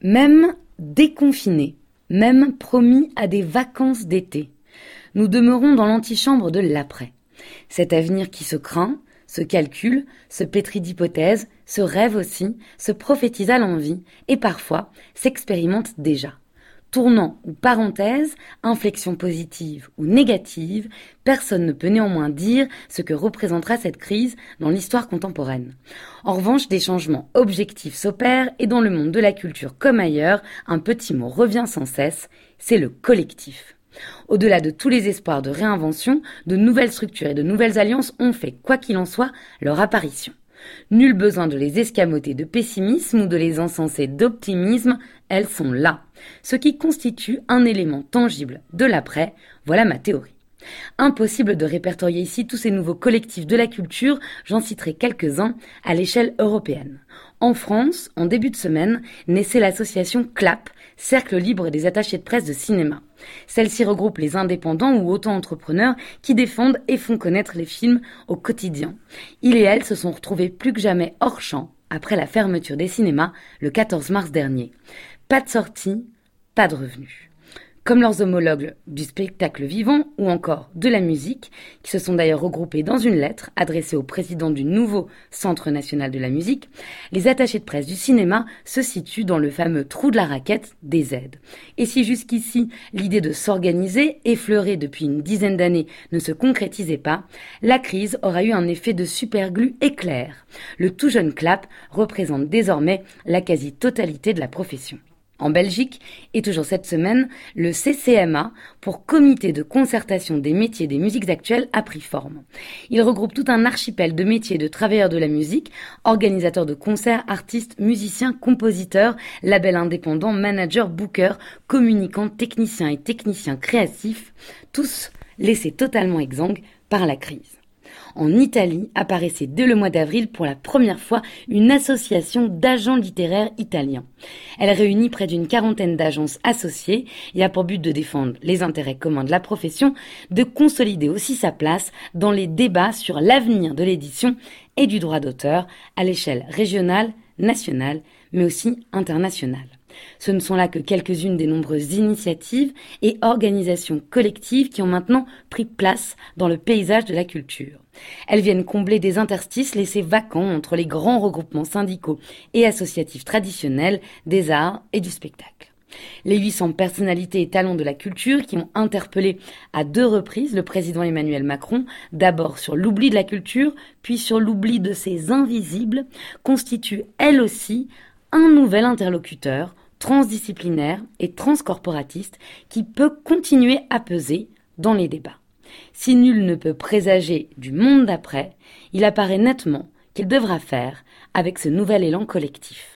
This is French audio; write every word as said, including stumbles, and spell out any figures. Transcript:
Même déconfinés, même promis à des vacances d'été, nous demeurons dans l'antichambre de l'après. Cet avenir qui se craint, se calcule, se pétrit d'hypothèses, se rêve aussi, se prophétise à l'envi et parfois s'expérimente déjà. Tournant ou parenthèse, inflexion positive ou négative, personne ne peut néanmoins dire ce que représentera cette crise dans l'histoire contemporaine. En revanche, des changements objectifs s'opèrent et dans le monde de la culture comme ailleurs, un petit mot revient sans cesse, c'est le collectif. Au-delà de tous les espoirs de réinvention, de nouvelles structures et de nouvelles alliances ont fait, quoi qu'il en soit, leur apparition. Nul besoin de les escamoter de pessimisme ou de les encenser d'optimisme, elles sont là. Ce qui constitue un élément tangible de l'après, voilà ma théorie. Impossible de répertorier ici tous ces nouveaux collectifs de la culture, j'en citerai quelques-uns à l'échelle européenne. En France, en début de semaine, naissait l'association CLAP, Cercle libre des attachés de presse de cinéma. Celle-ci regroupe les indépendants ou auto-entrepreneurs qui défendent et font connaître les films au quotidien. Ils et elles se sont retrouvés plus que jamais hors champ après la fermeture des cinémas le quatorze mars dernier. Pas de sortie, pas de revenus. Comme leurs homologues du spectacle vivant ou encore de la musique, qui se sont d'ailleurs regroupés dans une lettre adressée au président du nouveau Centre national de la musique, les attachés de presse du cinéma se situent dans le fameux trou de la raquette des aides. Et si jusqu'ici, l'idée de s'organiser, effleurée depuis une dizaine d'années, ne se concrétisait pas, la crise aura eu un effet de superglue éclair. Le tout jeune CLAP représente désormais la quasi-totalité de la profession. En Belgique, et toujours cette semaine, le C C M A, pour Comité de concertation des métiers des musiques actuelles, a pris forme. Il regroupe tout un archipel de métiers de travailleurs de la musique, organisateurs de concerts, artistes, musiciens, compositeurs, labels indépendants, managers, bookers, communicants, techniciens et techniciens créatifs, tous laissés totalement exsangues par la crise. En Italie apparaissait dès le mois d'avril pour la première fois une association d'agents littéraires italiens. Elle réunit près d'une quarantaine d'agences associées et a pour but de défendre les intérêts communs de la profession, de consolider aussi sa place dans les débats sur l'avenir de l'édition et du droit d'auteur à l'échelle régionale, nationale, mais aussi internationale. Ce ne sont là que quelques-unes des nombreuses initiatives et organisations collectives qui ont maintenant pris place dans le paysage de la culture. Elles viennent combler des interstices laissés vacants entre les grands regroupements syndicaux et associatifs traditionnels des arts et du spectacle. Les huit cents personnalités et talents de la culture qui ont interpellé à deux reprises le président Emmanuel Macron, d'abord sur l'oubli de la culture, puis sur l'oubli de ses invisibles, constituent elles aussi un nouvel interlocuteur transdisciplinaire et transcorporatiste qui peut continuer à peser dans les débats. Si nul ne peut présager du monde d'après, il apparaît nettement qu'il devra faire avec ce nouvel élan collectif.